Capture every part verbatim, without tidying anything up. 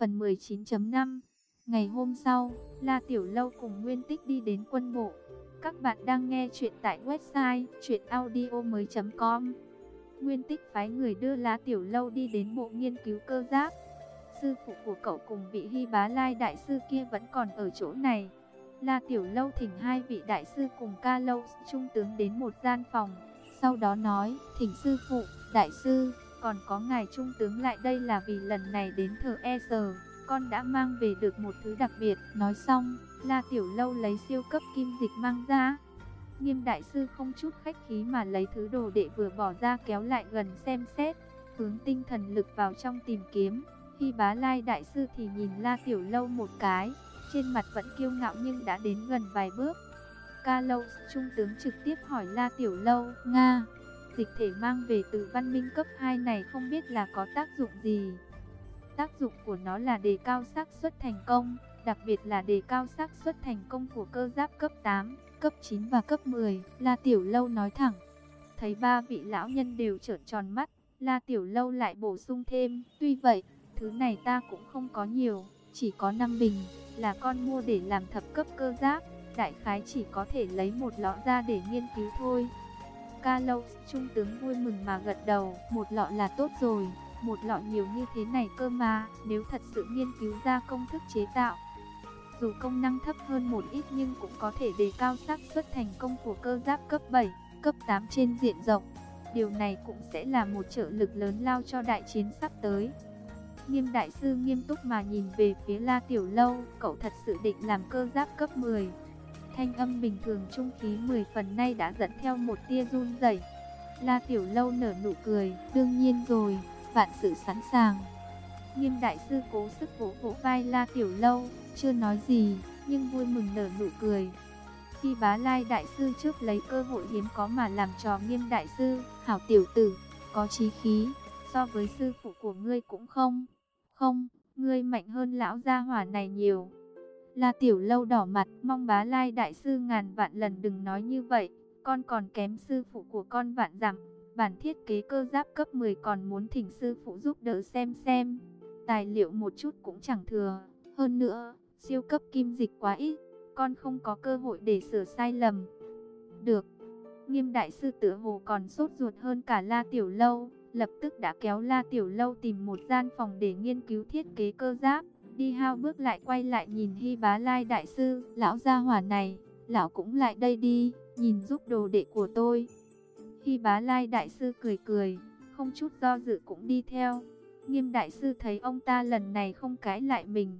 Phần mười chín chấm năm. Ngày hôm sau, La Tiểu Lâu cùng Nguyên Tích đi đến quân bộ. Các bạn đang nghe chuyện tại website truyện audio mới chấm com. Nguyên Tích phái người đưa La Tiểu Lâu đi đến bộ nghiên cứu cơ giáp. Sư phụ của cậu cùng vị Hy Bá Lai đại sư kia vẫn còn ở chỗ này. La Tiểu Lâu thỉnh hai vị đại sư cùng Ca Lâu trung tướng đến một gian phòng. Sau đó nói, thỉnh sư phụ, đại sư, còn có ngài trung tướng lại đây là vì lần này đến thờ e sờ, con đã mang về được một thứ đặc biệt. Nói xong, La Tiểu Lâu lấy siêu cấp kim dịch mang ra. Nghiêm đại sư không chút khách khí mà lấy thứ đồ đệ vừa bỏ ra kéo lại gần xem xét, hướng tinh thần lực vào trong tìm kiếm. Hy Bá Lai đại sư thì nhìn La Tiểu Lâu một cái, trên mặt vẫn kiêu ngạo nhưng đã đến gần vài bước. Ca Lâu trung tướng trực tiếp hỏi La Tiểu Lâu, Nga, dịch thể mang về từ văn minh cấp hai này không biết là có tác dụng gì? Tác dụng của nó là đề cao xác suất thành công, đặc biệt là đề cao xác suất thành công của cơ giáp cấp tám, cấp chín và cấp mười. La Tiểu Lâu nói thẳng. Thấy ba vị lão nhân đều trợn tròn mắt, La Tiểu Lâu lại bổ sung thêm, tuy vậy, thứ này ta cũng không có nhiều, chỉ có năm bình, là con mua để làm thập cấp cơ giáp, đại khái chỉ có thể lấy một lọ ra để nghiên cứu thôi. Ca Lâu trung tướng vui mừng mà gật đầu, một lọ là tốt rồi, một lọ nhiều như thế này cơ mà, nếu thật sự nghiên cứu ra công thức chế tạo, dù công năng thấp hơn một ít nhưng cũng có thể đề cao xác suất thành công của cơ giáp cấp bảy, cấp tám trên diện rộng. Điều này cũng sẽ là một trợ lực lớn lao cho đại chiến sắp tới. Nghiêm đại sư nghiêm túc mà nhìn về phía La Tiểu Lâu, cậu thật sự định làm cơ giáp cấp mười. Thanh âm bình thường trung khí mười phần nay đã dẫn theo một tia run rẩy. La Tiểu Lâu nở nụ cười, đương nhiên rồi, vạn sự sẵn sàng. Nghiêm đại sư cố sức vỗ vỗ vai La Tiểu Lâu, chưa nói gì, nhưng vui mừng nở nụ cười. Khi Bá Lai đại sư trước lấy cơ hội hiếm có mà làm trò Nghiêm đại sư, hảo tiểu tử, có chí khí, so với sư phụ của ngươi cũng không, không, ngươi mạnh hơn lão gia hỏa này nhiều. La Tiểu Lâu đỏ mặt, mong Bá Lai đại sư ngàn vạn lần đừng nói như vậy, con còn kém sư phụ của con vạn dặm. Bản thiết kế cơ giáp cấp mười còn muốn thỉnh sư phụ giúp đỡ xem xem. Tài liệu một chút cũng chẳng thừa. Hơn nữa, siêu cấp kim dịch quá ít, con không có cơ hội để sửa sai lầm. Được. Nghiêm đại sư tựa hồ còn sốt ruột hơn cả La Tiểu Lâu, lập tức đã kéo La Tiểu Lâu tìm một gian phòng để nghiên cứu thiết kế cơ giáp. Đi hao bước lại quay lại nhìn Hy Bá Lai đại sư, lão gia hỏa này, lão cũng lại đây đi, nhìn giúp đồ đệ của tôi. Hy Bá Lai đại sư cười cười, không chút do dự cũng đi theo. Nghiêm đại sư thấy ông ta lần này không cãi lại mình,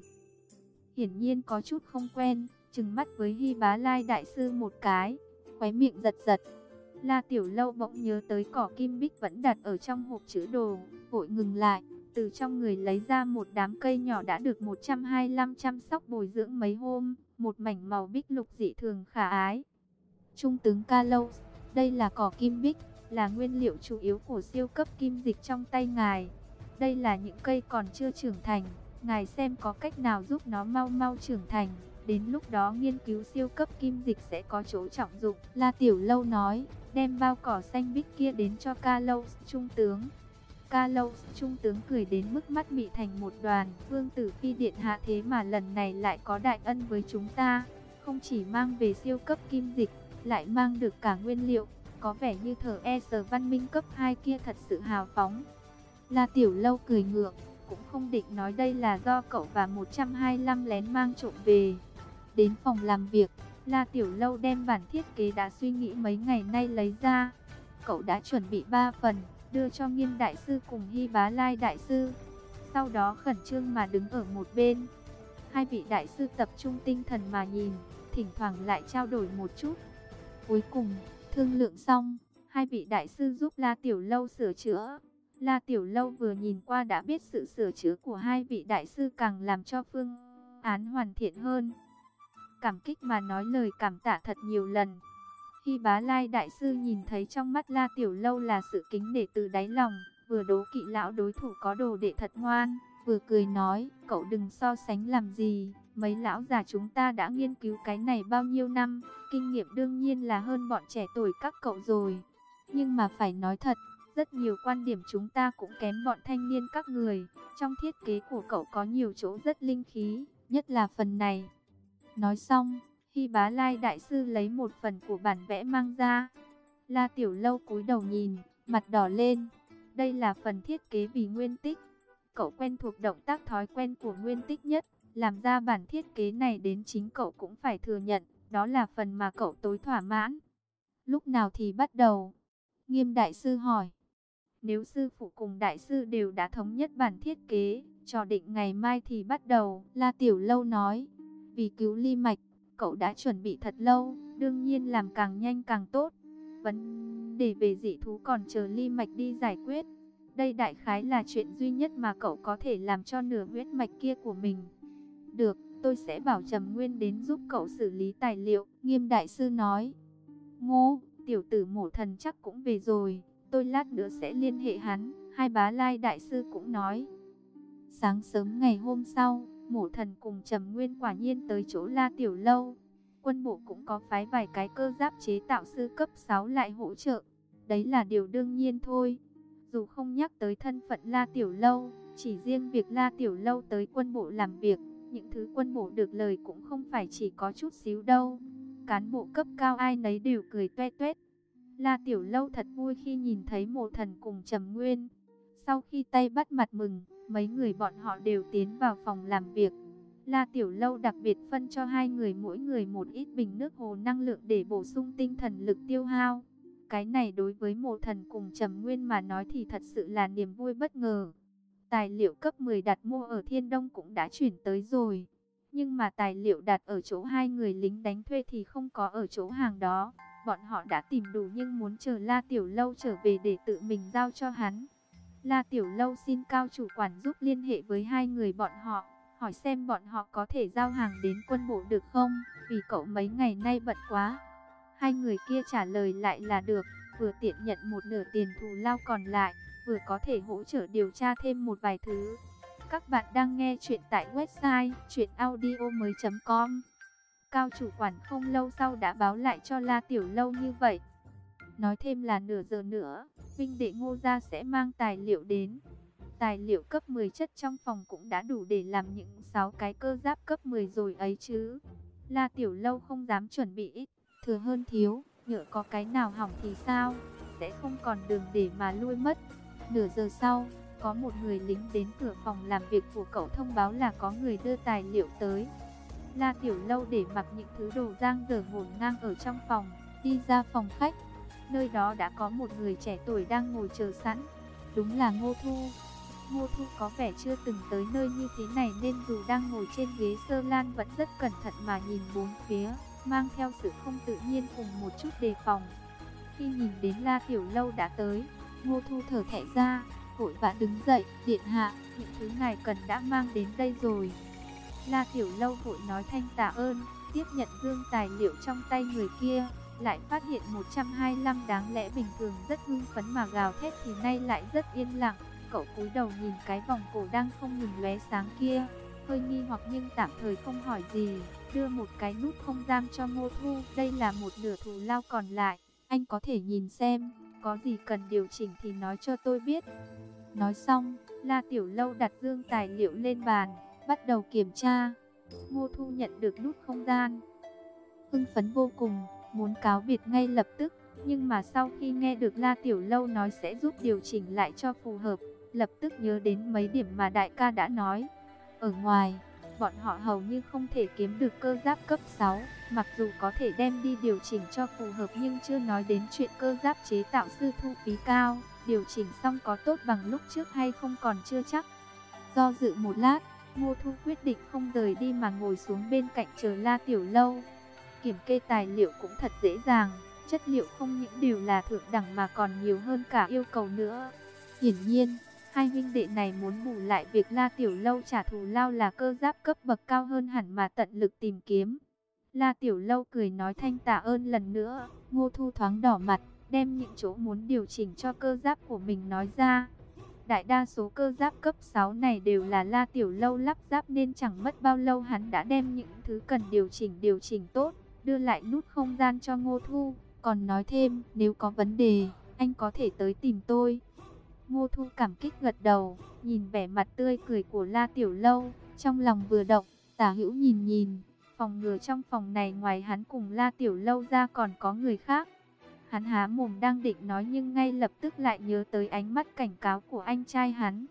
hiển nhiên có chút không quen, trừng mắt với Hy Bá Lai đại sư một cái, khóe miệng giật giật. La Tiểu Lâu bỗng nhớ tới cỏ kim bích vẫn đặt ở trong hộp chứa đồ, vội ngừng lại, từ trong người lấy ra một đám cây nhỏ đã được một trăm hai mươi lăm chăm sóc bồi dưỡng mấy hôm, một mảnh màu bích lục dị thường khả ái. Trung tướng Ca Lâu, đây là cỏ kim bích, là nguyên liệu chủ yếu của siêu cấp kim dịch trong tay ngài. Đây là những cây còn chưa trưởng thành, ngài xem có cách nào giúp nó mau mau trưởng thành, đến lúc đó nghiên cứu siêu cấp kim dịch sẽ có chỗ trọng dụng. La Tiểu Lâu nói, đem bao cỏ xanh bích kia đến cho Ca Lâu trung tướng. Ca Lâu trung tướng cười đến mức mắt mị thành một đoàn, Vương tử Phi điện hạ thế mà lần này lại có đại ân với chúng ta, không chỉ mang về siêu cấp kim dịch, lại mang được cả nguyên liệu, có vẻ như thờ e sờ văn minh cấp hai kia thật sự hào phóng. La Tiểu Lâu cười ngượng, cũng không định nói đây là do cậu và một trăm hai mươi lăm lén mang trộm về. Đến phòng làm việc, La Tiểu Lâu đem bản thiết kế đã suy nghĩ mấy ngày nay lấy ra. Cậu đã chuẩn bị ba phần, đưa cho Nghiêm đại sư cùng Hy Bá Lai đại sư. Sau đó khẩn trương mà đứng ở một bên. Hai vị đại sư tập trung tinh thần mà nhìn, thỉnh thoảng lại trao đổi một chút. Cuối cùng, thương lượng xong, hai vị đại sư giúp La Tiểu Lâu sửa chữa. La Tiểu Lâu vừa nhìn qua đã biết sự sửa chữa của hai vị đại sư càng làm cho phương án hoàn thiện hơn. Cảm kích mà nói lời cảm tạ thật nhiều lần. Hy Bá Lai đại sư nhìn thấy trong mắt La Tiểu Lâu là sự kính nể từ đáy lòng, vừa đố kỵ lão đối thủ có đồ đệ thật ngoan, vừa cười nói, cậu đừng so sánh làm gì, mấy lão già chúng ta đã nghiên cứu cái này bao nhiêu năm, kinh nghiệm đương nhiên là hơn bọn trẻ tuổi các cậu rồi. Nhưng mà phải nói thật, Rất nhiều quan điểm chúng ta cũng kém bọn thanh niên các người. Trong thiết kế của cậu có nhiều chỗ rất linh khí, nhất là phần này. Nói xong, Hy Bá Lai đại sư lấy một phần của bản vẽ mang ra. La Tiểu Lâu cúi đầu nhìn, mặt đỏ lên. Đây là phần thiết kế vì Nguyên Tích. Cậu quen thuộc động tác thói quen của Nguyên Tích nhất. Làm ra bản thiết kế này đến chính cậu cũng phải thừa nhận. Đó là phần mà cậu tối thỏa mãn. Lúc nào thì bắt đầu? Nghiêm đại sư hỏi. Nếu sư phụ cùng đại sư đều đã thống nhất bản thiết kế, cho định ngày mai thì bắt đầu. La Tiểu Lâu nói. Vì cứu Ly Mạch, cậu đã chuẩn bị thật lâu, đương nhiên làm càng nhanh càng tốt. Vấn đề về dị thú còn chờ Ly Mạch đi giải quyết. Đây đại khái là chuyện duy nhất mà cậu có thể làm cho nửa huyết mạch kia của mình. Được, tôi sẽ bảo Trầm Nguyên đến giúp cậu xử lý tài liệu, Nghiêm đại sư nói. Ngô, tiểu tử Mộ Thần chắc cũng về rồi, tôi lát nữa sẽ liên hệ hắn, Hai Bá Lai đại sư cũng nói. Sáng sớm ngày hôm sau, Mộ Thần cùng Trầm Nguyên quả nhiên tới chỗ La Tiểu Lâu. Quân bộ cũng có phái vài cái cơ giáp chế tạo sư cấp sáu lại hỗ trợ. Đấy là điều đương nhiên thôi. Dù không nhắc tới thân phận La Tiểu Lâu, chỉ riêng việc La Tiểu Lâu tới quân bộ làm việc, những thứ quân bộ được lời cũng không phải chỉ có chút xíu đâu. Cán bộ cấp cao ai nấy đều cười toe toét. La Tiểu Lâu thật vui khi nhìn thấy Mộ Thần cùng Trầm Nguyên. Sau khi tay bắt mặt mừng, mấy người bọn họ đều tiến vào phòng làm việc. La Tiểu Lâu đặc biệt phân cho hai người mỗi người một ít bình nước hồ năng lượng để bổ sung tinh thần lực tiêu hao. Cái này đối với Mộ Thần cùng Trầm Nguyên mà nói thì thật sự là niềm vui bất ngờ. Tài liệu cấp mười đặt mua ở Thiên Đông cũng đã chuyển tới rồi. Nhưng mà tài liệu đặt ở chỗ hai người lính đánh thuê thì không có ở chỗ hàng đó. Bọn họ đã tìm đủ nhưng muốn chờ La Tiểu Lâu trở về để tự mình giao cho hắn. La Tiểu Lâu xin Cao chủ quản giúp liên hệ với hai người bọn họ, hỏi xem bọn họ có thể giao hàng đến quân bộ được không, vì cậu mấy ngày nay bận quá. Hai người kia trả lời lại là được, vừa tiện nhận một nửa tiền thù lao còn lại, vừa có thể hỗ trợ điều tra thêm một vài thứ. Các bạn đang nghe chuyện tại website truyện audio mới chấm com. Cao chủ quản không lâu sau đã báo lại cho La Tiểu Lâu như vậy. Nói thêm là nửa giờ nữa, huynh đệ Ngô gia sẽ mang tài liệu đến. Tài liệu cấp mười chất trong phòng cũng đã đủ để làm những sáu cái cơ giáp cấp mười rồi ấy chứ. La Tiểu Lâu không dám chuẩn bị ít, thừa hơn thiếu, nhỡ có cái nào hỏng thì sao, sẽ không còn đường để mà lui mất. Nửa giờ sau, có một người lính đến cửa phòng làm việc của cậu thông báo là có người đưa tài liệu tới. La Tiểu Lâu để mặc những thứ đồ dang dở ngổn ngang ở trong phòng, đi ra phòng khách. Nơi đó đã có một người trẻ tuổi đang ngồi chờ sẵn. Đúng là Ngô Thu. Ngô Thu có vẻ chưa từng tới nơi như thế này nên dù đang ngồi trên ghế sơ lan vẫn rất cẩn thận mà nhìn bốn phía, mang theo sự không tự nhiên cùng một chút đề phòng. Khi nhìn đến La Tiểu Lâu đã tới, Ngô Thu thở thẻ ra, vội vã đứng dậy, điện hạ, những thứ ngài cần đã mang đến đây rồi. La Tiểu Lâu vội nói thanh tạ ơn, tiếp nhận dương tài liệu trong tay người kia, lại phát hiện một trăm hai mươi lăm đáng lẽ bình thường rất hưng phấn mà gào thét thì nay lại rất yên lặng. Cậu cúi đầu nhìn cái vòng cổ đang không ngừng lóe sáng kia, hơi nghi hoặc nhưng tạm thời không hỏi gì, đưa một cái nút không gian cho Ngô Thu. Đây là một nửa thù lao còn lại, anh có thể nhìn xem, có gì cần điều chỉnh thì nói cho tôi biết. Nói xong, La Tiểu Lâu đặt dương tài liệu lên bàn, bắt đầu kiểm tra. Ngô Thu nhận được nút không gian, hưng phấn vô cùng, muốn cáo biệt ngay lập tức. Nhưng mà sau khi nghe được La Tiểu Lâu nói sẽ giúp điều chỉnh lại cho phù hợp, lập tức nhớ đến mấy điểm mà đại ca đã nói. Ở ngoài, bọn họ hầu như không thể kiếm được cơ giáp cấp sáu, mặc dù có thể đem đi điều chỉnh cho phù hợp nhưng chưa nói đến chuyện cơ giáp chế tạo sư thu phí cao, điều chỉnh xong có tốt bằng lúc trước hay không còn chưa chắc. Do dự một lát, Ngô Thu quyết định không rời đi mà ngồi xuống bên cạnh chờ La Tiểu Lâu. Kiểm kê tài liệu cũng thật dễ dàng, chất liệu không những đều là thượng đẳng mà còn nhiều hơn cả yêu cầu nữa. Hiển nhiên, hai huynh đệ này muốn bù lại việc La Tiểu Lâu trả thù lao là cơ giáp cấp bậc cao hơn hẳn mà tận lực tìm kiếm. La Tiểu Lâu cười nói thanh tạ ơn lần nữa. Ngô Thu thoáng đỏ mặt, đem những chỗ muốn điều chỉnh cho cơ giáp của mình nói ra. Đại đa số cơ giáp cấp sáu này đều là La Tiểu Lâu lắp ráp nên chẳng mất bao lâu hắn đã đem những thứ cần điều chỉnh điều chỉnh tốt, đưa lại nút không gian cho Ngô Thu, còn nói thêm nếu có vấn đề anh có thể tới tìm tôi. Ngô Thu cảm kích gật đầu, nhìn vẻ mặt tươi cười của La Tiểu Lâu, trong lòng vừa động, tả hữu nhìn nhìn, phòng ngừa trong phòng này ngoài hắn cùng La Tiểu Lâu ra còn có người khác. Hắn há mồm đang định nói nhưng ngay lập tức lại nhớ tới ánh mắt cảnh cáo của anh trai hắn.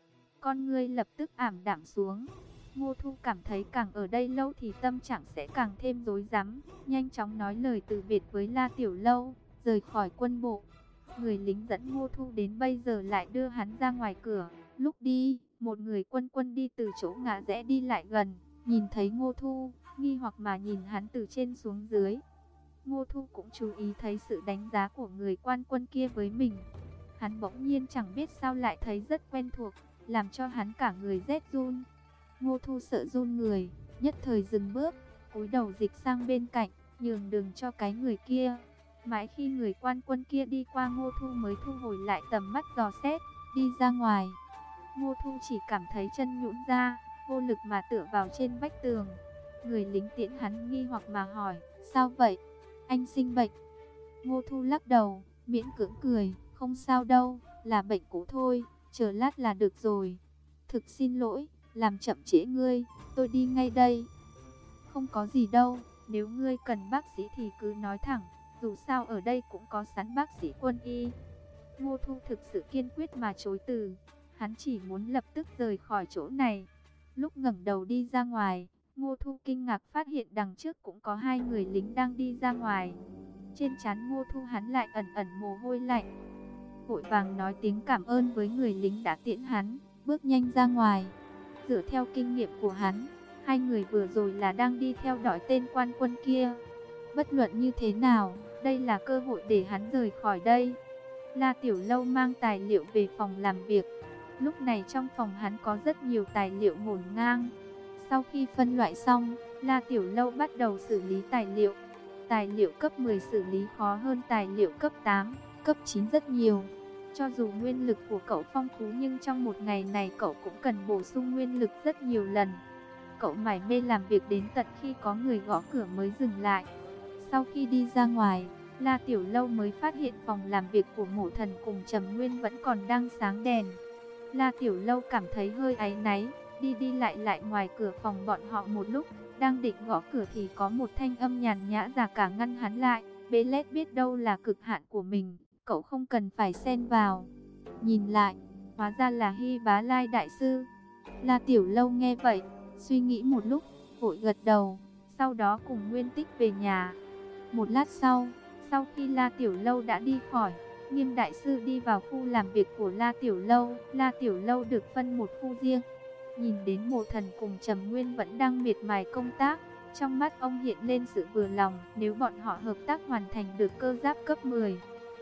Con ngươi lập tức ảm đạm xuống. Ngô Thu cảm thấy càng ở đây lâu thì tâm trạng sẽ càng thêm rối rắm, nhanh chóng nói lời từ biệt với La Tiểu Lâu, rời khỏi quân bộ. Người lính dẫn Ngô Thu đến bây giờ lại đưa hắn ra ngoài cửa. Lúc đi, một người quân quân đi từ chỗ ngã rẽ đi lại gần, nhìn thấy Ngô Thu, nghi hoặc mà nhìn hắn từ trên xuống dưới. Ngô Thu cũng chú ý thấy sự đánh giá của người quan quân kia với mình. Hắn bỗng nhiên chẳng biết sao lại thấy rất quen thuộc, làm cho hắn cả người rét run. Ngô Thu sợ run người, nhất thời dừng bước, cúi đầu dịch sang bên cạnh, nhường đường cho cái người kia. Mãi khi người quan quân kia đi qua Ngô Thu mới thu hồi lại tầm mắt dò xét, đi ra ngoài. Ngô Thu chỉ cảm thấy chân nhũn ra, vô lực mà tựa vào trên vách tường. Người lính tiễn hắn nghi hoặc mà hỏi, sao vậy? Anh sinh bệnh? Ngô Thu lắc đầu, miễn cưỡng cười, không sao đâu, là bệnh cũ thôi, chờ lát là được rồi. Thực xin lỗi, làm chậm trễ ngươi, tôi đi ngay đây. Không có gì đâu, nếu ngươi cần bác sĩ thì cứ nói thẳng, dù sao ở đây cũng có sẵn bác sĩ quân y. Ngô Thu thực sự kiên quyết mà chối từ, hắn chỉ muốn lập tức rời khỏi chỗ này. Lúc ngẩng đầu đi ra ngoài, Ngô Thu kinh ngạc phát hiện đằng trước cũng có hai người lính đang đi ra ngoài. Trên trán Ngô Thu hắn lại ẩn ẩn mồ hôi lạnh, vội vàng nói tiếng cảm ơn với người lính đã tiễn hắn, bước nhanh ra ngoài. Dựa theo kinh nghiệm của hắn, hai người vừa rồi là đang đi theo dõi tên quan quân kia. Bất luận như thế nào, đây là cơ hội để hắn rời khỏi đây. La Tiểu Lâu mang tài liệu về phòng làm việc. Lúc này trong phòng hắn có rất nhiều tài liệu ngổn ngang. Sau khi phân loại xong, La Tiểu Lâu bắt đầu xử lý tài liệu. Tài liệu cấp mười xử lý khó hơn tài liệu cấp tám, cấp chín rất nhiều. Cho dù nguyên lực của cậu phong phú nhưng trong một ngày này cậu cũng cần bổ sung nguyên lực rất nhiều lần. Cậu mải mê làm việc đến tận khi có người gõ cửa mới dừng lại. Sau khi đi ra ngoài, La Tiểu Lâu mới phát hiện phòng làm việc của Mộ Thần cùng Trầm Nguyên vẫn còn đang sáng đèn. La Tiểu Lâu cảm thấy hơi áy náy, đi đi lại lại ngoài cửa phòng bọn họ một lúc, đang định gõ cửa thì có một thanh âm nhàn nhã già cả ngăn hắn lại. Bế lét biết đâu là cực hạn của mình, cậu không cần phải xen vào. Nhìn lại, hóa ra là Hy Bá Lai đại sư. La Tiểu Lâu nghe vậy, suy nghĩ một lúc, vội gật đầu, sau đó cùng Nguyên Tích về nhà. Một lát sau, sau khi La Tiểu Lâu đã đi khỏi, Nghiêm đại sư đi vào khu làm việc của La Tiểu Lâu. La Tiểu Lâu được phân một khu riêng. Nhìn đến Mộ Thần cùng Trầm Nguyên vẫn đang miệt mài công tác, trong mắt ông hiện lên sự vừa lòng. Nếu bọn họ hợp tác hoàn thành được cơ giáp cấp mười,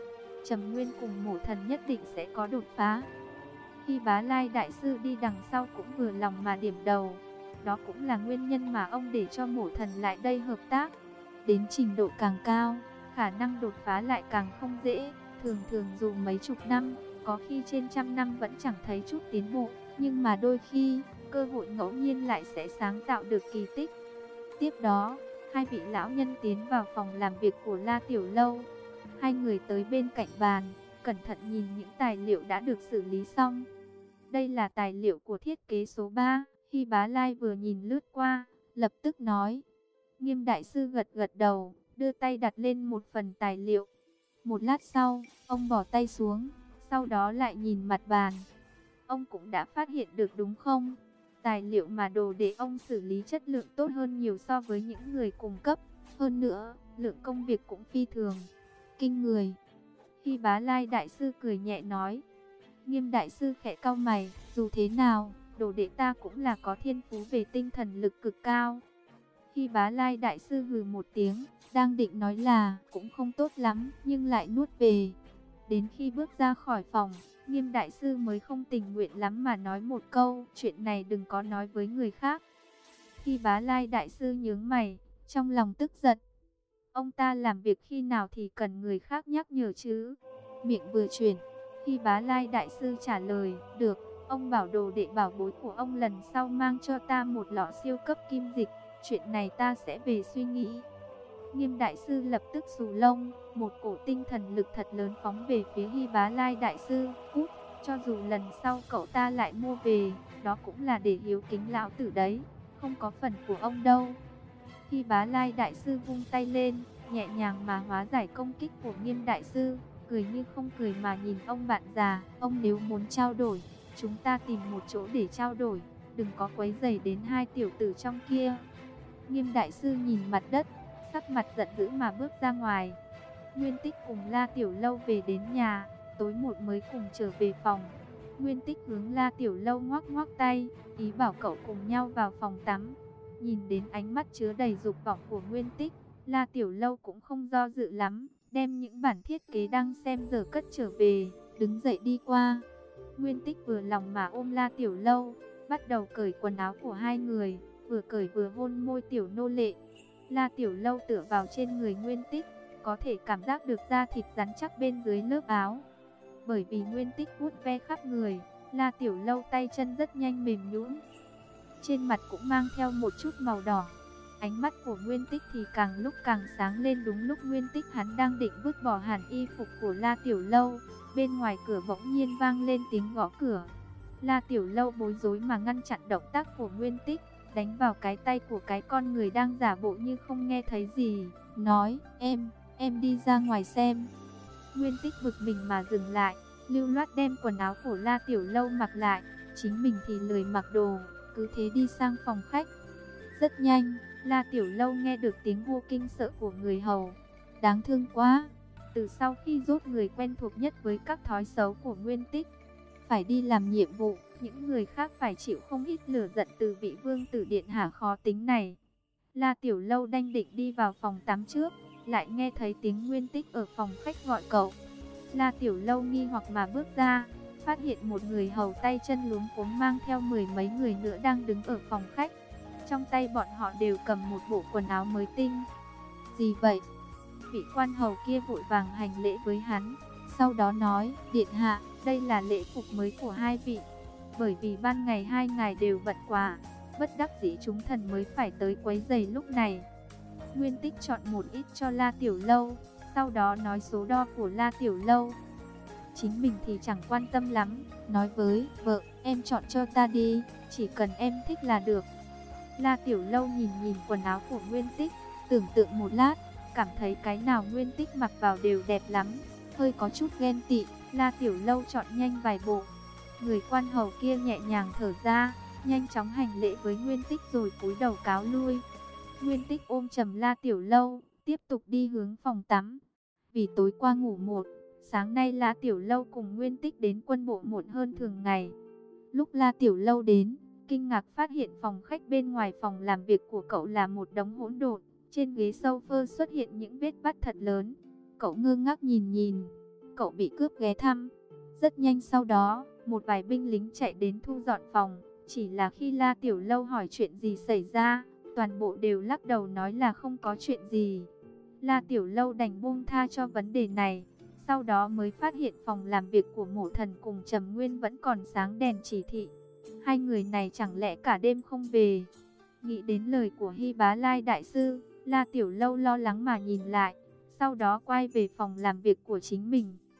Trầm Nguyên cùng Mộ Thần nhất định sẽ có đột phá. Khi Bá Lai đại sư đi đằng sau cũng vừa lòng mà điểm đầu. Đó cũng là nguyên nhân mà ông để cho Mộ Thần lại đây hợp tác. Đến trình độ càng cao, khả năng đột phá lại càng không dễ. Thường thường dù mấy chục năm, có khi trên trăm năm vẫn chẳng thấy chút tiến bộ. Nhưng mà đôi khi, cơ hội ngẫu nhiên lại sẽ sáng tạo được kỳ tích. Tiếp đó, hai vị lão nhân tiến vào phòng làm việc của La Tiểu Lâu. Hai người tới bên cạnh bàn, cẩn thận nhìn những tài liệu đã được xử lý xong. Đây là tài liệu của thiết kế số ba. Khi Bá Lai vừa nhìn lướt qua, lập tức nói. Nghiêm đại sư gật gật đầu, đưa tay đặt lên một phần tài liệu. Một lát sau, ông bỏ tay xuống, sau đó lại nhìn mặt bàn. Ông cũng đã phát hiện được đúng không? Tài liệu mà đồ để ông xử lý chất lượng tốt hơn nhiều so với những người cùng cấp. Hơn nữa, lượng công việc cũng phi thường kinh người. Khi Bá Lai đại sư cười nhẹ nói. Nghiêm đại sư khẽ cau mày, dù thế nào, đồ đệ ta cũng là có thiên phú về tinh thần lực cực cao. Khi Bá Lai đại sư hừ một tiếng, đang định nói là cũng không tốt lắm, nhưng lại nuốt về. Đến khi bước ra khỏi phòng, Nghiêm đại sư mới không tình nguyện lắm mà nói một câu, chuyện này đừng có nói với người khác. Khi Bá Lai đại sư nhướng mày, trong lòng tức giận. Ông ta làm việc khi nào thì cần người khác nhắc nhở chứ? Miệng vừa chuyển, khi Bá Lai đại sư trả lời, được, ông bảo đồ đệ bảo bối của ông lần sau mang cho ta một lọ siêu cấp kim dịch, chuyện này ta sẽ về suy nghĩ. Nghiêm đại sư lập tức xù lông, một cổ tinh thần lực thật lớn phóng về phía Hy Bá Lai đại sư. Cút, cho dù lần sau cậu ta lại mua về, đó cũng là để hiếu kính lão tử đấy, không có phần của ông đâu. Hy Bá Lai đại sư vung tay lên, nhẹ nhàng mà hóa giải công kích của Nghiêm đại sư, cười như không cười mà nhìn ông bạn già. Ông nếu muốn trao đổi, chúng ta tìm một chỗ để trao đổi, đừng có quấy rầy đến hai tiểu tử trong kia. Nghiêm đại sư nhìn mặt đất, sắc mặt giận dữ mà bước ra ngoài. Nguyên Tích cùng La Tiểu Lâu về đến nhà, tối một mới cùng trở về phòng. Nguyên Tích hướng La Tiểu Lâu ngoắc ngoắc tay, ý bảo cậu cùng nhau vào phòng tắm. Nhìn đến ánh mắt chứa đầy dục vọng của Nguyên Tích, La Tiểu Lâu cũng không do dự lắm, đem những bản thiết kế đang xem giờ cất trở về, đứng dậy đi qua. Nguyên Tích vừa lòng mà ôm La Tiểu Lâu, bắt đầu cởi quần áo của hai người, vừa cởi vừa hôn môi tiểu nô lệ. La Tiểu Lâu tựa vào trên người Nguyên Tích, có thể cảm giác được da thịt rắn chắc bên dưới lớp áo. Bởi vì Nguyên Tích vuốt ve khắp người, La Tiểu Lâu tay chân rất nhanh mềm nhũn, trên mặt cũng mang theo một chút màu đỏ. Ánh mắt của Nguyên Tích thì càng lúc càng sáng lên. Đúng lúc Nguyên Tích hắn đang định vứt bỏ hẳn y phục của La Tiểu Lâu, bên ngoài cửa bỗng nhiên vang lên tiếng gõ cửa. La Tiểu Lâu bối rối mà ngăn chặn động tác của Nguyên Tích, đánh vào cái tay của cái con người đang giả bộ như không nghe thấy gì, nói: Em, em đi ra ngoài xem. Nguyên Tích bực mình mà dừng lại, lưu loát đem quần áo của La Tiểu Lâu mặc lại, chính mình thì lười mặc đồ, cứ thế đi sang phòng khách. Rất nhanh, La Tiểu Lâu nghe được tiếng hô kinh sợ của người hầu. Đáng thương quá. Từ sau khi rốt người quen thuộc nhất với các thói xấu của Nguyên Tích, phải đi làm nhiệm vụ, những người khác phải chịu không ít lửa giận từ vị vương tử điện hạ khó tính này. La Tiểu Lâu đanh định đi vào phòng tắm trước, lại nghe thấy tiếng Nguyên Tích ở phòng khách gọi cậu. La Tiểu Lâu nghi hoặc mà bước ra, phát hiện một người hầu tay chân luống cuống mang theo mười mấy người nữa đang đứng ở phòng khách. Trong tay bọn họ đều cầm một bộ quần áo mới tinh. Gì vậy? Vị quan hầu kia vội vàng hành lễ với hắn, sau đó nói: Điện hạ, đây là lễ phục mới của hai vị. Bởi vì ban ngày hai ngài đều bận quá, bất đắc dĩ chúng thần mới phải tới quấy rầy lúc này. Nguyên Tích chọn một ít cho La Tiểu Lâu, sau đó nói số đo của La Tiểu Lâu. Chính mình thì chẳng quan tâm lắm, nói với vợ: Em chọn cho ta đi, chỉ cần em thích là được. La Tiểu Lâu nhìn nhìn quần áo của Nguyên Tích, tưởng tượng một lát, cảm thấy cái nào Nguyên Tích mặc vào đều đẹp lắm, hơi có chút ghen tị. La Tiểu Lâu chọn nhanh vài bộ. Người quan hầu kia nhẹ nhàng thở ra, nhanh chóng hành lễ với Nguyên Tích rồi cúi đầu cáo lui. Nguyên Tích ôm chầm La Tiểu Lâu, tiếp tục đi hướng phòng tắm. Vì tối qua ngủ một, sáng nay La Tiểu Lâu cùng Nguyên Tích đến quân bộ muộn hơn thường ngày. Lúc La Tiểu Lâu đến, kinh ngạc phát hiện phòng khách bên ngoài phòng làm việc của cậu là một đống hỗn độn. Trên ghế sofa xuất hiện những vết vắt thật lớn. Cậu ngơ ngác nhìn nhìn, cậu bị cướp ghé thăm. Rất nhanh sau đó, một vài binh lính chạy đến thu dọn phòng. Chỉ là khi La Tiểu Lâu hỏi chuyện gì xảy ra, toàn bộ đều lắc đầu nói là không có chuyện gì. La Tiểu Lâu đành buông tha cho vấn đề này. Sau đó mới phát hiện phòng làm việc của Mộ Thần cùng Trầm Nguyên vẫn còn sáng đèn chỉ thị. Hai người này chẳng lẽ cả đêm không về? Nghĩ đến lời của Hy Bá Lai đại sư, La Tiểu Lâu lo lắng mà nhìn lại, sau đó quay về phòng làm việc của chính mình.